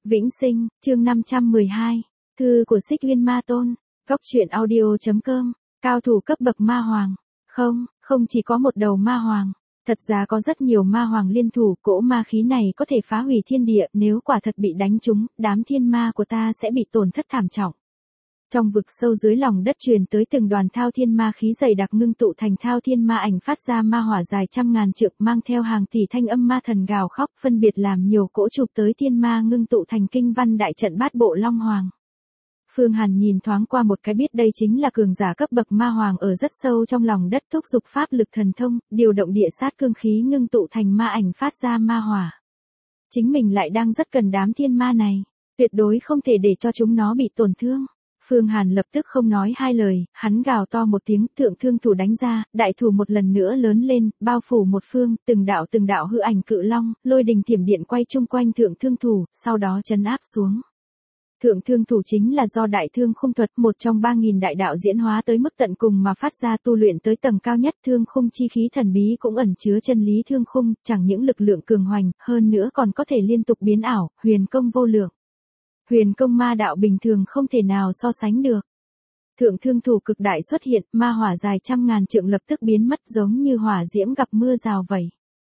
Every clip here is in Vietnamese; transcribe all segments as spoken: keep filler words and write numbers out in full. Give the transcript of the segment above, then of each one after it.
Vĩnh Sinh, chương năm trăm mười hai, thư của Xích Uyên Ma Tôn, góc truyện audio.com, cao thủ cấp bậc ma hoàng. Không, không chỉ có một đầu ma hoàng, thật ra có rất nhiều ma hoàng liên thủ, cỗ ma khí này có thể phá hủy thiên địa, nếu quả thật bị đánh trúng, đám thiên ma của ta sẽ bị tổn thất thảm trọng. Trong vực sâu dưới lòng đất truyền tới từng đoàn thao thiên ma khí dày đặc ngưng tụ thành thao thiên ma ảnh, phát ra ma hỏa dài trăm ngàn trượng, mang theo hàng tỷ thanh âm ma thần gào khóc, phân biệt làm nhiều cỗ chụp tới thiên ma, ngưng tụ thành kinh văn đại trận bát bộ long hoàng. Phương Hàn nhìn thoáng qua một cái biết đây chính là cường giả cấp bậc ma hoàng ở rất sâu trong lòng đất, thúc giục pháp lực thần thông, điều động địa sát cương khí ngưng tụ thành ma ảnh phát ra ma hỏa. Chính mình lại đang rất cần đám thiên ma này, tuyệt đối không thể để cho chúng nó bị tổn thương. Phương Hàn lập tức không nói hai lời, hắn gào to một tiếng, thượng thương thủ đánh ra, đại thủ một lần nữa lớn lên, bao phủ một phương, từng đạo từng đạo hư ảnh cự long, lôi đình thiểm điện quay chung quanh thượng thương thủ, sau đó trấn áp xuống. Thượng thương thủ chính là do đại thương khung thuật, một trong ba nghìn đại đạo diễn hóa tới mức tận cùng mà phát ra, tu luyện tới tầng cao nhất. Thương khung chi khí thần bí cũng ẩn chứa chân lý thương khung, chẳng những lực lượng cường hoành, hơn nữa còn có thể liên tục biến ảo, huyền công vô lượng. Huyền công ma đạo bình thường không thể nào so sánh được. Thượng thương thủ cực đại xuất hiện, ma hỏa dài trăm ngàn trượng lập tức biến mất, giống như hỏa diễm gặp mưa rào vậy.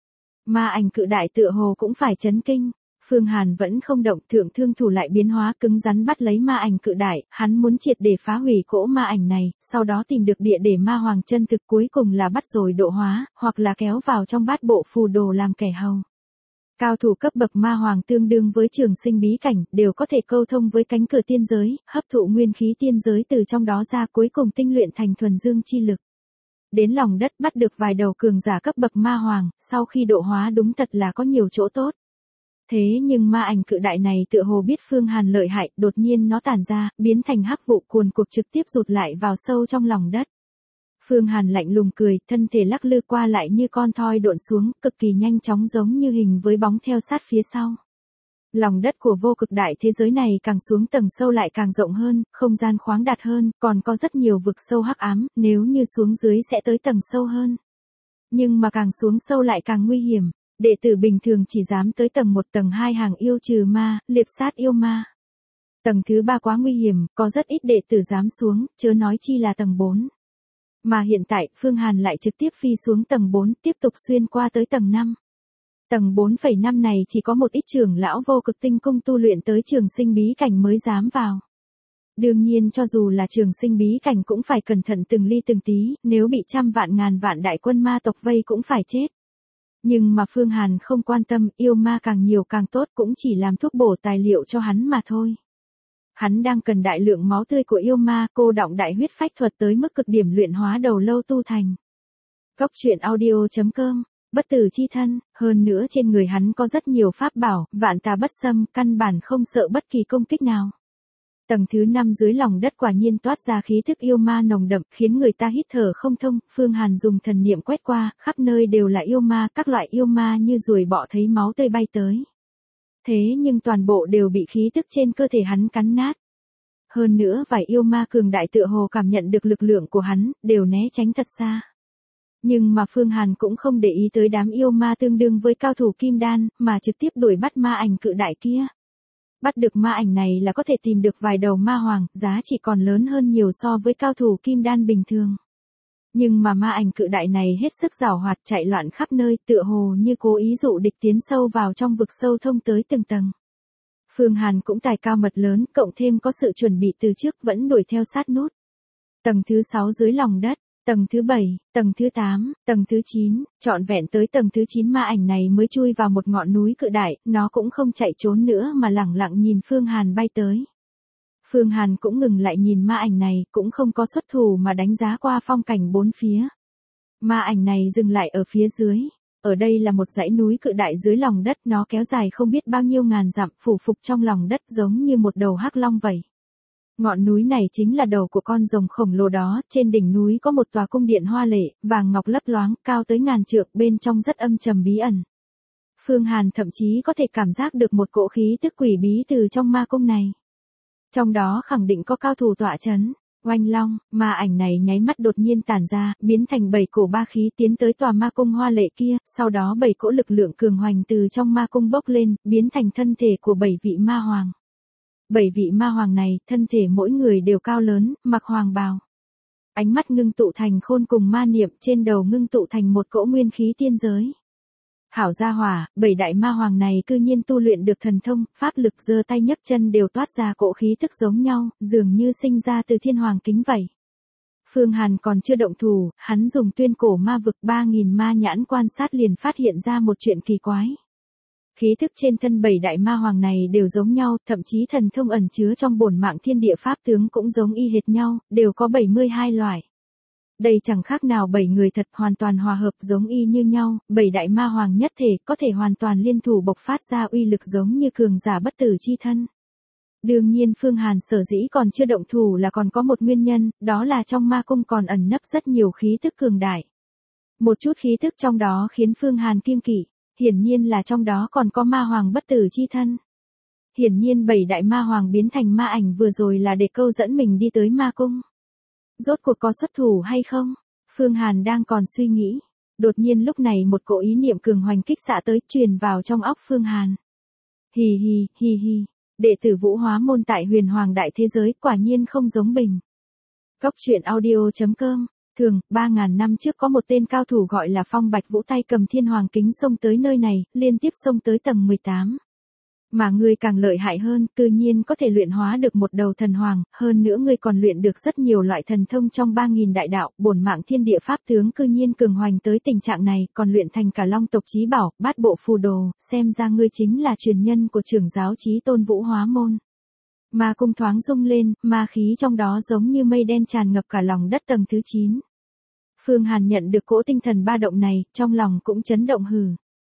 Ma ảnh cự đại tựa hồ cũng phải chấn kinh. Phương Hàn vẫn không động, thượng thương thủ lại biến hóa, cứng rắn bắt lấy ma ảnh cự đại, hắn muốn triệt để phá hủy cỗ ma ảnh này, sau đó tìm được địa để ma hoàng chân thực, cuối cùng là bắt rồi độ hóa, hoặc là kéo vào trong bát bộ phù đồ làm kẻ hầu. Cao thủ cấp bậc ma hoàng tương đương với trường sinh bí cảnh, đều có thể câu thông với cánh cửa tiên giới, hấp thụ nguyên khí tiên giới từ trong đó ra, cuối cùng tinh luyện thành thuần dương chi lực. Đến lòng đất bắt được vài đầu cường giả cấp bậc ma hoàng, sau khi độ hóa đúng thật là có nhiều chỗ tốt. Thế nhưng ma ảnh cự đại này tựa hồ biết Phương Hàn lợi hại, đột nhiên nó tản ra, biến thành hắc vụ cuồn cuộn trực tiếp rụt lại vào sâu trong lòng đất. Phương Hàn lạnh lùng cười, thân thể lắc lư qua lại như con thoi độn xuống, cực kỳ nhanh chóng giống như hình với bóng theo sát phía sau. Lòng đất của vô cực đại thế giới này càng xuống tầng sâu lại càng rộng hơn, không gian khoáng đạt hơn, còn có rất nhiều vực sâu hắc ám, nếu như xuống dưới sẽ tới tầng sâu hơn. Nhưng mà càng xuống sâu lại càng nguy hiểm, đệ tử bình thường chỉ dám tới tầng một tầng hai hàng yêu trừ ma, liệp sát yêu ma. Tầng thứ ba quá nguy hiểm, có rất ít đệ tử dám xuống, chớ nói chi là tầng bốn. Mà hiện tại, Phương Hàn lại trực tiếp phi xuống tầng bốn, tiếp tục xuyên qua tới tầng năm. Tầng bốn phẩy năm này chỉ có một ít trưởng lão vô cực tinh cung tu luyện tới trường sinh bí cảnh mới dám vào. Đương nhiên cho dù là trường sinh bí cảnh cũng phải cẩn thận từng ly từng tí, nếu bị trăm vạn ngàn vạn đại quân ma tộc vây cũng phải chết. Nhưng mà Phương Hàn không quan tâm, yêu ma càng nhiều càng tốt, cũng chỉ làm thuốc bổ tài liệu cho hắn mà thôi. Hắn đang cần đại lượng máu tươi của yêu ma, cô đọng đại huyết phách thuật tới mức cực điểm luyện hóa đầu lâu tu thành. Góc truyện audio.com, bất tử chi thân, hơn nữa trên người hắn có rất nhiều pháp bảo, vạn tà bất xâm, căn bản không sợ bất kỳ công kích nào. Tầng thứ năm dưới lòng đất quả nhiên toát ra khí thức yêu ma nồng đậm, khiến người ta hít thở không thông. Phương Hàn dùng thần niệm quét qua, khắp nơi đều là yêu ma, các loại yêu ma như ruồi bọ thấy máu tươi bay tới. Thế nhưng toàn bộ đều bị khí tức trên cơ thể hắn cắn nát. Hơn nữa vài yêu ma cường đại tựa hồ cảm nhận được lực lượng của hắn, đều né tránh thật xa. Nhưng mà Phương Hàn cũng không để ý tới đám yêu ma tương đương với cao thủ kim đan, mà trực tiếp đuổi bắt ma ảnh cự đại kia. Bắt được ma ảnh này là có thể tìm được vài đầu ma hoàng, giá trị còn lớn hơn nhiều so với cao thủ kim đan bình thường. Nhưng mà ma ảnh cự đại này hết sức giàu hoạt, chạy loạn khắp nơi, tựa hồ như cố ý dụ địch tiến sâu vào trong vực sâu thông tới từng tầng. Phương Hàn cũng tài cao mật lớn, cộng thêm có sự chuẩn bị từ trước, vẫn đuổi theo sát nút. Tầng thứ sáu dưới lòng đất, tầng thứ bảy, tầng thứ tám, tầng thứ chín, trọn vẹn tới tầng thứ chín ma ảnh này mới chui vào một ngọn núi cự đại, nó cũng không chạy trốn nữa mà lẳng lặng nhìn Phương Hàn bay tới. Phương Hàn cũng ngừng lại nhìn ma ảnh này, cũng không có xuất thủ mà đánh giá qua phong cảnh bốn phía. Ma ảnh này dừng lại ở phía dưới. Ở đây là một dãy núi cự đại dưới lòng đất, nó kéo dài không biết bao nhiêu ngàn dặm, phủ phục trong lòng đất giống như một đầu hắc long vậy. Ngọn núi này chính là đầu của con rồng khổng lồ đó, trên đỉnh núi có một tòa cung điện hoa lệ, vàng ngọc lấp loáng, cao tới ngàn trượng, bên trong rất âm trầm bí ẩn. Phương Hàn thậm chí có thể cảm giác được một cỗ khí tức quỷ bí từ trong ma cung này. Trong đó khẳng định có cao thủ tọa chấn. Oanh long, ma ảnh này nháy mắt đột nhiên tản ra, biến thành bảy cổ ba khí tiến tới tòa ma cung hoa lệ kia, sau đó bảy cỗ lực lượng cường hoành từ trong ma cung bốc lên, biến thành thân thể của bảy vị ma hoàng. Bảy vị ma hoàng này, thân thể mỗi người đều cao lớn, mặc hoàng bào. Ánh mắt ngưng tụ thành khôn cùng ma niệm, trên đầu ngưng tụ thành một cỗ nguyên khí tiên giới. Hảo gia hỏa, bảy đại ma hoàng này cư nhiên tu luyện được thần thông, pháp lực giơ tay nhấc chân đều toát ra cỗ khí tức giống nhau, dường như sinh ra từ thiên hoàng kính vậy. Phương Hàn còn chưa động thủ, hắn dùng tuyên cổ ma vực ba nghìn ma nhãn quan sát liền phát hiện ra một chuyện kỳ quái. Khí thức trên thân bảy đại ma hoàng này đều giống nhau, thậm chí thần thông ẩn chứa trong bổn mạng thiên địa pháp tướng cũng giống y hệt nhau, đều có bảy mươi hai loại. Đây chẳng khác nào bảy người thật hoàn toàn hòa hợp giống y như nhau, bảy đại ma hoàng nhất thể có thể hoàn toàn liên thủ bộc phát ra uy lực giống như cường giả bất tử chi thân. Đương nhiên Phương Hàn sở dĩ còn chưa động thủ là còn có một nguyên nhân, đó là trong ma cung còn ẩn nấp rất nhiều khí thức cường đại. Một chút khí thức trong đó khiến Phương Hàn kiêng kỵ, hiển nhiên là trong đó còn có ma hoàng bất tử chi thân. Hiển nhiên bảy đại ma hoàng biến thành ma ảnh vừa rồi là để câu dẫn mình đi tới ma cung. Rốt cuộc có xuất thủ hay không? Phương Hàn đang còn suy nghĩ. Đột nhiên lúc này một cỗ ý niệm cường hoành kích xạ tới truyền vào trong óc Phương Hàn. Hì hì, hì hì. Đệ tử Vũ Hóa môn tại Huyền Hoàng đại thế giới quả nhiên không giống bình. Góc truyện audio chấm com. Thường, ba ngàn năm trước có một tên cao thủ gọi là Phong Bạch Vũ tay cầm thiên hoàng kính xông tới nơi này, liên tiếp xông tới tầng mười tám. Mà ngươi càng lợi hại hơn, cư nhiên có thể luyện hóa được một đầu thần hoàng, hơn nữa ngươi còn luyện được rất nhiều loại thần thông trong ba nghìn đại đạo, bổn mạng thiên địa pháp tướng cư nhiên cường hoành tới tình trạng này, còn luyện thành cả long tộc chí bảo, bát bộ phù đồ, xem ra ngươi chính là truyền nhân của trưởng giáo chí tôn Vũ Hóa môn. Ma cung thoáng rung lên, ma khí trong đó giống như mây đen tràn ngập cả lòng đất tầng thứ chín. Phương Hàn nhận được cỗ tinh thần ba động này, trong lòng cũng chấn động hừ.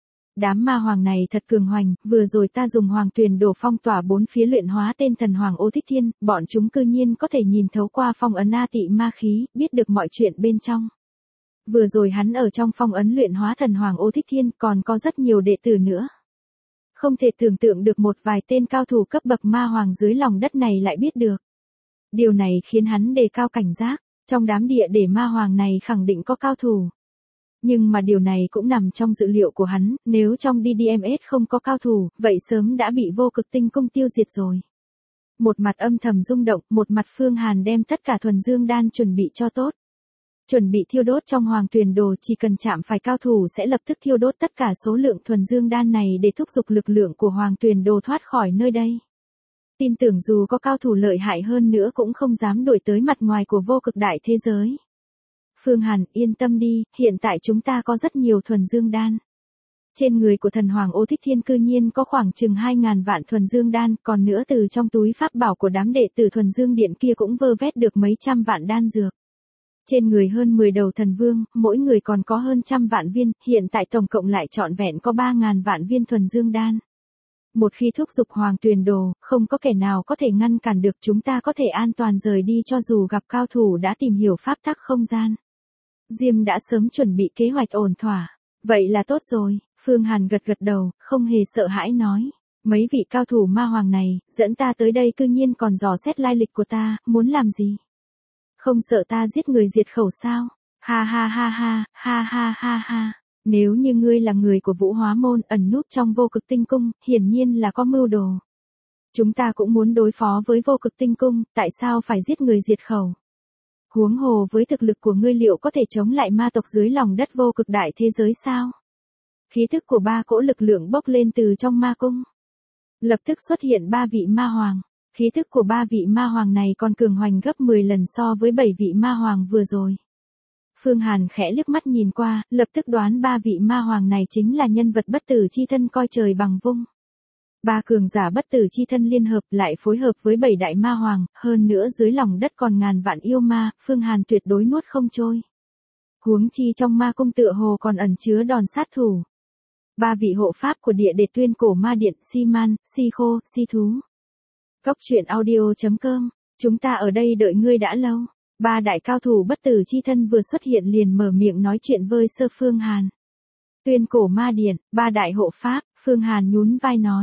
Đám ma hoàng này thật cường hoành, vừa rồi ta dùng hoàng tuyền đồ phong tỏa bốn phía luyện hóa tên thần hoàng Ô Thích Thiên, bọn chúng cư nhiên có thể nhìn thấu qua phong ấn A Tị ma khí, biết được mọi chuyện bên trong. Vừa rồi hắn ở trong phong ấn luyện hóa thần hoàng Ô Thích Thiên, còn có rất nhiều đệ tử nữa. Không thể tưởng tượng được một vài tên cao thủ cấp bậc ma hoàng dưới lòng đất này lại biết được. Điều này khiến hắn đề cao cảnh giác, trong đám địa để ma hoàng này khẳng định có cao thủ. Nhưng mà điều này cũng nằm trong dự liệu của hắn, nếu trong đê đê em ét không có cao thủ, vậy sớm đã bị vô cực tinh cung tiêu diệt rồi. Một mặt âm thầm rung động, một mặt Phương Hàn đem tất cả thuần dương đan chuẩn bị cho tốt. Chuẩn bị thiêu đốt trong hoàng tuyền đồ, chỉ cần chạm phải cao thủ sẽ lập tức thiêu đốt tất cả số lượng thuần dương đan này để thúc giục lực lượng của hoàng tuyền đồ thoát khỏi nơi đây. Tin tưởng dù có cao thủ lợi hại hơn nữa cũng không dám đuổi tới mặt ngoài của vô cực đại thế giới. Phương Hàn, yên tâm đi, hiện tại chúng ta có rất nhiều thuần dương đan. Trên người của thần hoàng Ô Thích Thiên cư nhiên có khoảng chừng hai ngàn vạn thuần dương đan, còn nữa từ trong túi pháp bảo của đám đệ tử thuần dương điện kia cũng vơ vét được mấy trăm vạn đan dược. Trên người hơn mười đầu thần vương, mỗi người còn có hơn trăm vạn viên, hiện tại tổng cộng lại trọn vẹn có ba ngàn vạn viên thuần dương đan. Một khi thúc giục hoàng tuyền đồ, không có kẻ nào có thể ngăn cản được, chúng ta có thể an toàn rời đi cho dù gặp cao thủ đã tìm hiểu pháp tắc không gian. Diêm đã sớm chuẩn bị kế hoạch ổn thỏa. Vậy là tốt rồi, Phương Hàn gật gật đầu, không hề sợ hãi nói. Mấy vị cao thủ ma hoàng này, dẫn ta tới đây cư nhiên còn dò xét lai lịch của ta, muốn làm gì? Không sợ ta giết người diệt khẩu sao? Ha ha ha ha, ha ha ha ha. Nếu như ngươi là người của Vũ Hóa môn ẩn núp trong vô cực tinh cung, hiển nhiên là có mưu đồ. Chúng ta cũng muốn đối phó với vô cực tinh cung, tại sao phải giết người diệt khẩu? Huống hồ với thực lực của ngươi liệu có thể chống lại ma tộc dưới lòng đất vô cực đại thế giới sao? Khí thức của ba cỗ lực lượng bốc lên từ trong ma cung. Lập tức xuất hiện ba vị ma hoàng. Khí thức của ba vị ma hoàng này còn cường hoành gấp mười lần so với bảy vị ma hoàng vừa rồi. Phương Hàn khẽ liếc mắt nhìn qua, lập tức đoán ba vị ma hoàng này chính là nhân vật bất tử chi thân coi trời bằng vung. Ba cường giả bất tử chi thân liên hợp lại phối hợp với bảy đại ma hoàng, hơn nữa dưới lòng đất còn ngàn vạn yêu ma, Phương Hàn tuyệt đối nuốt không trôi. Huống chi trong ma cung tựa hồ còn ẩn chứa đòn sát thủ. Ba vị hộ pháp của địa đệt tuyên cổ ma điện, Si Man, Si Khô, Si Thú. Góc truyện audio chấm com, chúng ta ở đây đợi ngươi đã lâu. Ba đại cao thủ bất tử chi thân vừa xuất hiện liền mở miệng nói chuyện với sơ Phương Hàn. Tuyên cổ ma điện, ba đại hộ pháp, Phương Hàn nhún vai nói.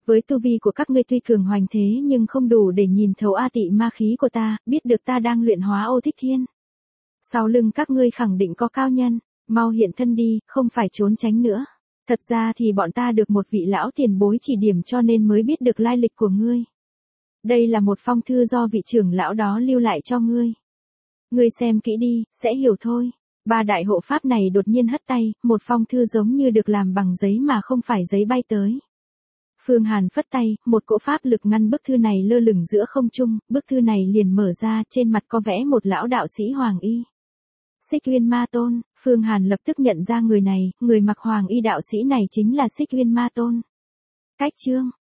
Với tu vi của các ngươi tuy cường hoành thế nhưng không đủ để nhìn thấu a tị ma khí của ta, biết được ta đang luyện hóa Ô Thích Thiên. Sau lưng các ngươi khẳng định có cao nhân, mau hiện thân đi, không phải trốn tránh nữa. Thật ra thì bọn ta được một vị lão tiền bối chỉ điểm cho nên mới biết được lai lịch của ngươi. Đây là một phong thư do vị trưởng lão đó lưu lại cho ngươi. Ngươi xem kỹ đi, sẽ hiểu thôi. Ba đại hộ pháp này đột nhiên hất tay, một phong thư giống như được làm bằng giấy mà không phải giấy bay tới. Phương Hàn phất tay, một cỗ pháp lực ngăn bức thư này lơ lửng giữa không trung, bức thư này liền mở ra, trên mặt có vẽ một lão đạo sĩ hoàng y. Xích Uyên Ma Tôn. Phương Hàn lập tức nhận ra người này, người mặc hoàng y đạo sĩ này chính là Xích Uyên Ma Tôn. Cách chương